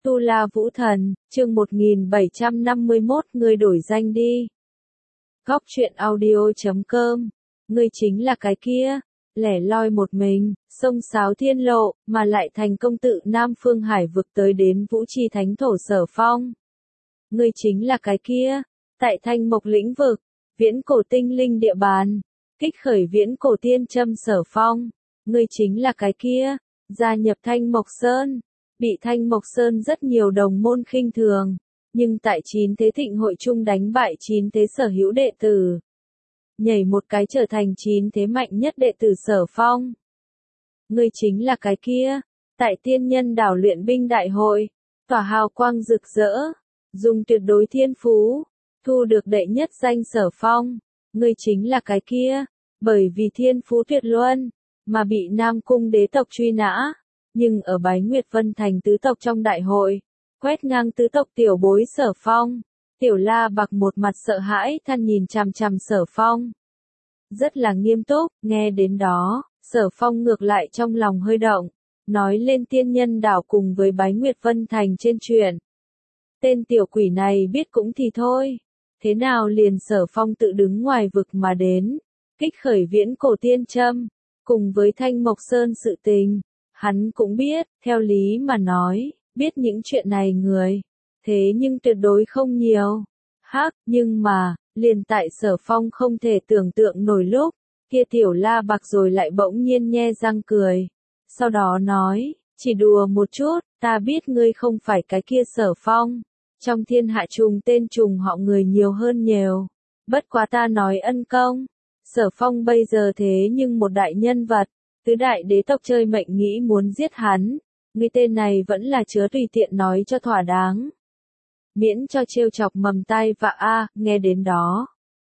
Tu La Vũ Thần, chương 1751, ngươi đổi danh đi. Góc truyện audio.com, ngươi chính là cái kia, lẻ loi một mình, sông sáo thiên lộ, mà lại thành công tự Nam Phương Hải vực tới đến Vũ Chi Thánh Thổ Sở Phong. Ngươi chính là cái kia, tại Thanh Mộc lĩnh vực, viễn cổ tinh linh địa bàn, kích khởi viễn cổ tiên châm Sở Phong. Ngươi chính là cái kia, gia nhập Thanh Mộc Sơn, bị Thanh Mộc Sơn rất nhiều đồng môn khinh thường, nhưng tại 9 thế thịnh hội chung đánh bại 9 thế sở hữu đệ tử. Nhảy một cái trở thành 9 thế mạnh nhất đệ tử Sở Phong. Ngươi chính là cái kia, tại tiên nhân đảo luyện binh đại hội, tỏa hào quang rực rỡ, dùng tuyệt đối thiên phú, thu được đệ nhất danh Sở Phong. Ngươi chính là cái kia, bởi vì thiên phú tuyệt luân, mà bị Nam Cung đế tộc truy nã, nhưng ở Bái Nguyệt Vân thành tứ tộc trong đại hội, quét ngang tứ tộc tiểu bối Sở Phong. Tiểu La Bạc một mặt sợ hãi than nhìn chằm chằm Sở Phong. Rất là nghiêm túc, nghe đến đó, Sở Phong ngược lại trong lòng hơi động, nói lên tiên nhân đảo cùng với Bái Nguyệt Vân thành trên chuyện. Tên tiểu quỷ này biết cũng thì thôi, thế nào liền Sở Phong tự đứng ngoài vực mà đến, kích khởi viễn cổ tiên châm, cùng với Thanh Mộc Sơn sự tình, hắn cũng biết, theo lý mà nói, biết những chuyện này người, thế nhưng tuyệt đối không nhiều. Nhưng mà, liền tại Sở Phong không thể tưởng tượng nổi lúc, kia Tiểu La Bạc rồi lại bỗng nhiên nhe răng cười. Sau đó nói, chỉ đùa một chút, ta biết ngươi không phải cái kia Sở Phong. Trong thiên hạ trùng tên trùng họ người nhiều hơn nhiều. Bất quá ta nói ân công. Sở Phong bây giờ thế nhưng một đại nhân vật, tứ đại đế tộc chơi mệnh nghĩ muốn giết hắn. Ngươi tên này vẫn là chứa tùy tiện nói cho thỏa đáng. Miễn cho trêu chọc mầm tai vạ nghe đến đó.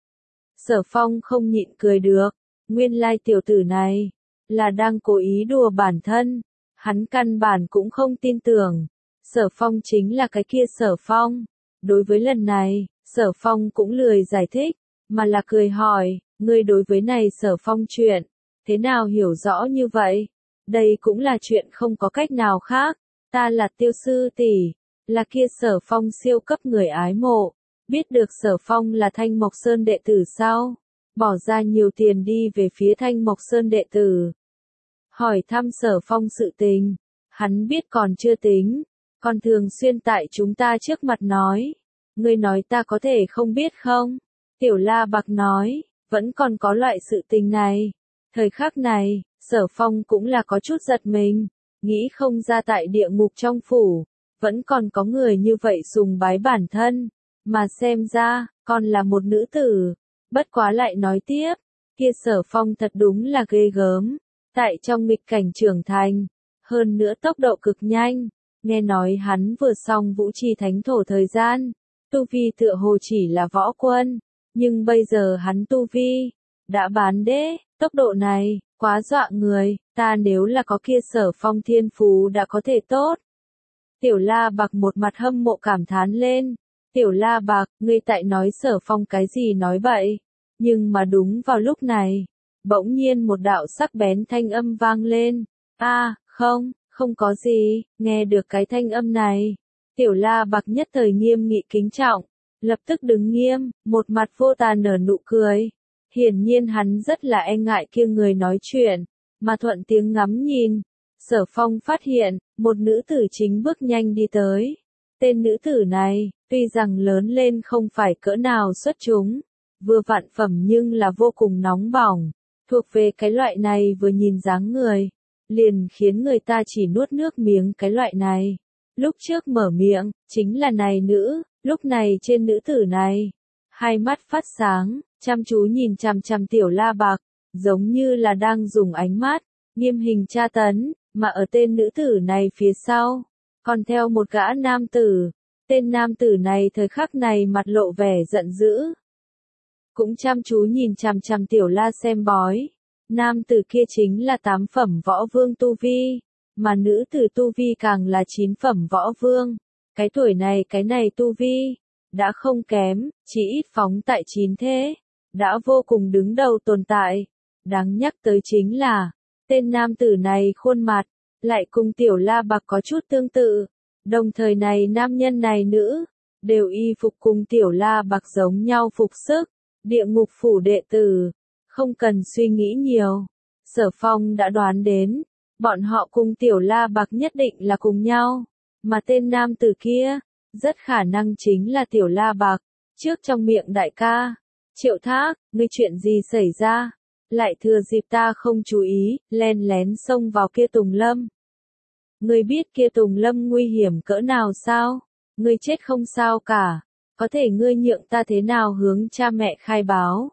Sở Phong không nhịn cười được, nguyên lai tiểu tử này, là đang cố ý đùa bản thân, hắn căn bản cũng không tin tưởng, Sở Phong chính là cái kia Sở Phong. Đối với lần này, Sở Phong cũng lười giải thích, mà là cười hỏi, ngươi đối với này Sở Phong chuyện, thế nào hiểu rõ như vậy? Đây cũng là chuyện không có cách nào khác, ta là Tiêu sư tỷ. Là kia Sở Phong siêu cấp người ái mộ, biết được Sở Phong là Thanh Mộc Sơn đệ tử sau, bỏ ra nhiều tiền đi về phía Thanh Mộc Sơn đệ tử. Hỏi thăm Sở Phong sự tình, hắn biết còn chưa tính, còn thường xuyên tại chúng ta trước mặt nói. Ngươi nói ta có thể không biết không? Tiểu La Bạc nói, vẫn còn có loại sự tình này. Thời khắc này, Sở Phong cũng là có chút giật mình, nghĩ không ra tại địa ngục trong phủ. Vẫn còn có người như vậy sùng bái bản thân, mà xem ra, còn là một nữ tử. Bất quá lại nói tiếp, kia Sở Phong thật đúng là ghê gớm, tại trong nghịch cảnh trưởng thành, hơn nữa tốc độ cực nhanh, nghe nói hắn vừa xong Vũ Chi Thánh Thổ thời gian, tu vi tựa hồ chỉ là võ quân, nhưng bây giờ hắn tu vi, đã bán đế, tốc độ này, quá dọa người, ta nếu là có kia Sở Phong thiên phú đã có thể tốt. Tiểu La Bạc một mặt hâm mộ cảm thán lên. Tiểu La Bạc, ngươi tại nói Sở Phong cái gì nói bậy. Nhưng mà đúng vào lúc này, bỗng nhiên một đạo sắc bén thanh âm vang lên. Không có gì, nghe được cái thanh âm này. Tiểu La Bạc nhất thời nghiêm nghị kính trọng, lập tức đứng nghiêm, một mặt vô tà nở nụ cười. Hiển nhiên hắn rất là e ngại kia người nói chuyện, mà thuận tiếng ngắm nhìn. Sở Phong phát hiện, một nữ tử chính bước nhanh đi tới. Tên nữ tử này, tuy rằng lớn lên không phải cỡ nào xuất chúng, vừa vạn phẩm nhưng là vô cùng nóng bỏng, thuộc về cái loại này vừa nhìn dáng người, liền khiến người ta chỉ nuốt nước miếng cái loại này. Lúc trước mở miệng, chính là này nữ, lúc này trên nữ tử này, hai mắt phát sáng, chăm chú nhìn chằm chằm Tiểu La Bạc, giống như là đang dùng ánh mắt, nghiêm hình tra tấn. Mà ở tên nữ tử này phía sau, còn theo một gã nam tử. Tên nam tử này thời khắc này mặt lộ vẻ giận dữ. Cũng chăm chú nhìn chằm chằm Tiểu La xem bói. Nam tử kia chính là 8 phẩm võ vương tu vi, mà nữ tử tu vi càng là 9 phẩm võ vương. Cái tuổi này cái này tu vi, đã không kém, chỉ ít phóng tại 9 thế, đã vô cùng đứng đầu tồn tại. Đáng nhắc tới chính là, tên nam tử này khuôn mặt, lại cùng Tiểu La Bạc có chút tương tự, Đồng thời này nam nhân này nữ, đều y phục cùng Tiểu La Bạc giống nhau phục sức, địa ngục phủ đệ tử, không cần suy nghĩ nhiều. Sở Phong đã đoán đến, bọn họ cùng Tiểu La Bạc nhất định là cùng nhau, mà tên nam tử kia, rất khả năng chính là Tiểu La Bạc. Trước trong miệng đại ca, Triệu Thác, ngươi chuyện gì xảy ra? Lại thừa dịp ta không chú ý, len lén xông vào kia Tùng Lâm. Ngươi biết kia Tùng Lâm nguy hiểm cỡ nào sao? Ngươi chết không sao cả, có thể ngươi nhượng ta thế nào hướng cha mẹ khai báo?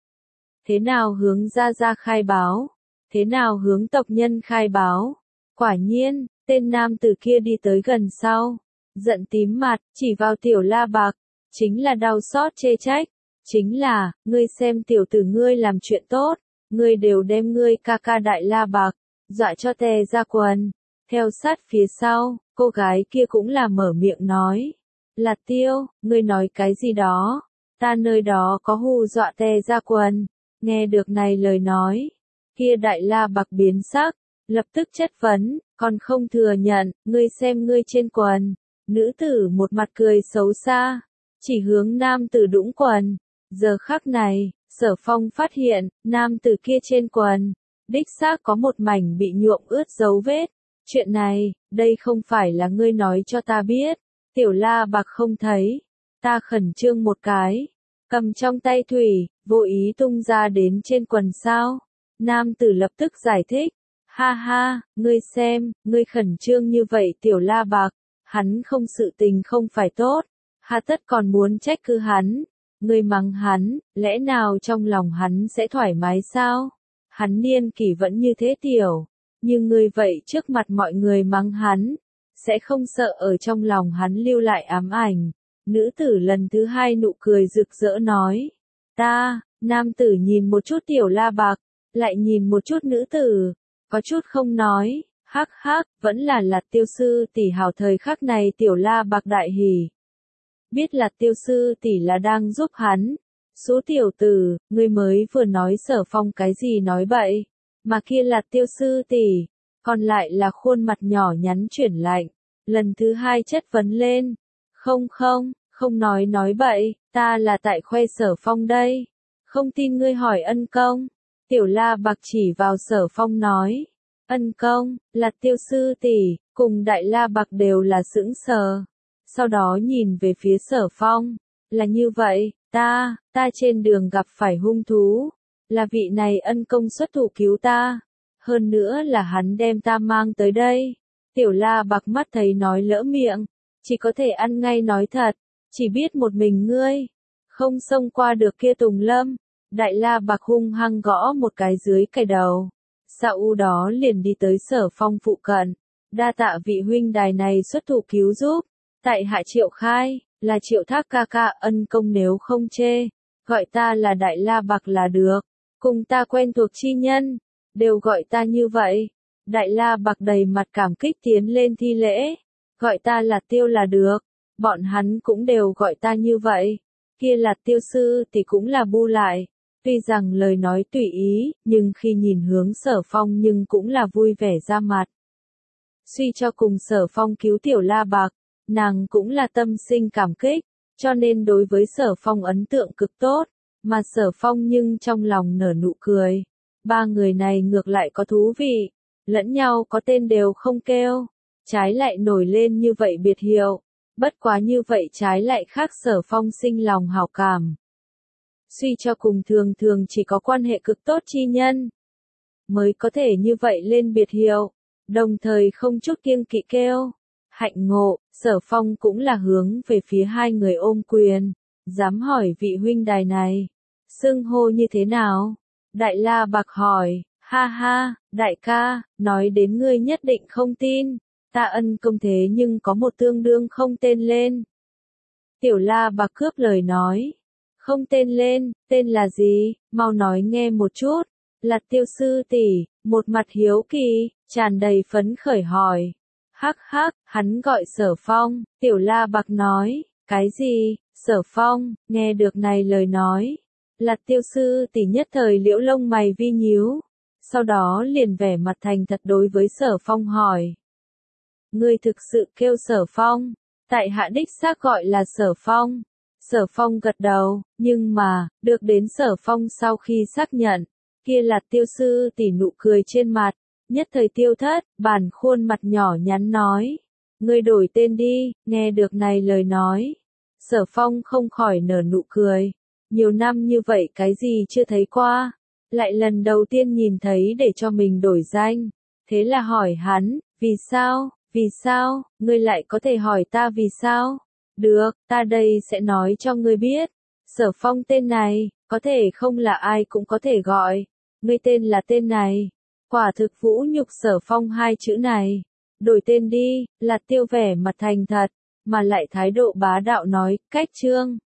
Thế nào hướng gia gia khai báo? Thế nào hướng tộc nhân khai báo? Quả nhiên, tên nam tử kia đi tới gần sau, giận tím mặt, chỉ vào Tiểu La Bạc, chính là đau xót chê trách, chính là, ngươi xem tiểu tử ngươi làm chuyện tốt, ngươi đều đem ngươi ca ca Đại La Bạc, dọa cho tè ra quần. Theo sát phía sau, cô gái kia cũng là mở miệng nói, là Tiêu, ngươi nói cái gì đó, ta nơi đó có hù dọa tè ra quần. Nghe được này lời nói, kia Đại La Bạc biến sắc, lập tức chất vấn, còn không thừa nhận, ngươi xem ngươi trên quần. Nữ tử một mặt cười xấu xa, chỉ hướng nam tử đũng quần. Giờ khắc này, Sở Phong phát hiện, nam tử kia trên quần, đích xác có một mảnh bị nhuộm ướt dấu vết. Chuyện này, đây không phải là ngươi nói cho ta biết. Tiểu La Bạc không thấy. Ta khẩn trương một cái, cầm trong tay thủy, vô ý tung ra đến trên quần sao. Nam tử lập tức giải thích. Ha ha, ngươi xem, ngươi khẩn trương như vậy Tiểu La Bạc, hắn không sự tình không phải tốt. Hà tất còn muốn trách cứ hắn. Ngươi mắng hắn, lẽ nào trong lòng hắn sẽ thoải mái sao? Hắn niên kỷ vẫn như thế tiểu. Nhưng ngươi vậy trước mặt mọi người mắng hắn, sẽ không sợ ở trong lòng hắn lưu lại ám ảnh. Nữ tử lần thứ hai nụ cười rực rỡ nói. Nam tử nhìn một chút Tiểu La Bạc, lại nhìn một chút nữ tử, có chút không nói, hắc hắc, vẫn là Tiêu sư tỷ hảo. Thời khắc này Tiểu La Bạc đại hỉ. Biết là Tiêu sư tỷ là đang giúp hắn. Số tiểu tử, ngươi mới vừa nói Sở Phong cái gì nói bậy, mà kia là Tiêu sư tỷ, còn lại là khuôn mặt nhỏ nhắn chuyển lạnh, lần thứ hai chất vấn lên. Không nói bậy, ta là tại khoe Sở Phong đây. Không tin ngươi hỏi Ân Công. Tiểu La Bạc chỉ vào Sở Phong nói. Ân Công, là Tiêu sư tỷ, cùng Đại La Bạc đều là sững sờ. Sau đó nhìn về phía Sở Phong, là như vậy, ta trên đường gặp phải hung thú, là vị này Ân Công xuất thủ cứu ta, hơn nữa là hắn đem ta mang tới đây. Tiểu La Bạc mắt thấy nói lỡ miệng, chỉ có thể ăn ngay nói thật, chỉ biết một mình ngươi, không xông qua được kia Tùng Lâm. Đại La Bạc hung hăng gõ một cái dưới cái đầu, sau đó liền đi tới Sở Phong phụ cận, đa tạ vị huynh đài này xuất thủ cứu giúp. Tại hạ Triệu Khai, là Triệu Thác ca ca. Ân Công nếu không chê, gọi ta là Đại La Bạc là được, cùng ta quen thuộc chi nhân, đều gọi ta như vậy. Đại La Bạc đầy mặt cảm kích tiến lên thi lễ, gọi ta là Tiêu là được, bọn hắn cũng đều gọi ta như vậy. Kia là Tiêu sư thì cũng là bu lại, tuy rằng lời nói tùy ý, nhưng khi nhìn hướng Sở Phong nhưng cũng là vui vẻ ra mặt. Suy cho cùng Sở Phong cứu Tiểu La Bạc, nàng cũng là tâm sinh cảm kích, cho nên đối với Sở Phong ấn tượng cực tốt, mà Sở Phong nhưng trong lòng nở nụ cười. Ba người này ngược lại có thú vị, lẫn nhau có tên đều không kêu, trái lại nổi lên như vậy biệt hiệu, bất quá như vậy trái lại khác Sở Phong sinh lòng hảo cảm. Suy cho cùng thường thường chỉ có quan hệ cực tốt chi nhân, mới có thể như vậy lên biệt hiệu, đồng thời không chút kiêng kỵ kêu. Hạnh ngộ, Sở Phong cũng là hướng về phía hai người ôm quyền, dám hỏi vị huynh đài này, xưng hô như thế nào? Đại La Bạc hỏi, ha ha, đại ca, nói đến ngươi nhất định không tin, ta Ân Công thế nhưng có một tương đương không tên lên. Tiểu La Bạc cướp lời nói, không tên lên, tên là gì, mau nói nghe một chút. Là Tiêu sư tỷ, một mặt hiếu kỳ, tràn đầy phấn khởi hỏi. Hắc hắc, hắn gọi Sở Phong. Tiểu La Bạc nói, cái gì? Sở Phong, nghe được này lời nói, là Tiêu sư tỷ nhất thời liễu lông mày vi nhíu, sau đó liền vẻ mặt thành thật đối với Sở Phong hỏi. Ngươi thực sự kêu Sở Phong. Tại hạ đích xác gọi là Sở Phong. Sở Phong gật đầu, nhưng mà, được đến Sở Phong sau khi xác nhận, kia là Tiêu sư tỷ nụ cười trên mặt, nhất thời tiêu thất, bản khuôn mặt nhỏ nhắn nói. Ngươi đổi tên đi, nghe được này lời nói. Sở Phong không khỏi nở nụ cười. Nhiều năm như vậy cái gì chưa thấy qua. Lại lần đầu tiên nhìn thấy để cho mình đổi danh. Thế là hỏi hắn, vì sao, ngươi lại có thể hỏi ta vì sao? Được, ta đây sẽ nói cho ngươi biết. Sở Phong tên này, có thể không là ai cũng có thể gọi. Ngươi tên là tên này. Quả thực vũ nhục Sở Phong hai chữ này. Đổi tên đi, là Tiêu vẻ mặt thành thật, mà lại thái độ bá đạo nói, cách Trương.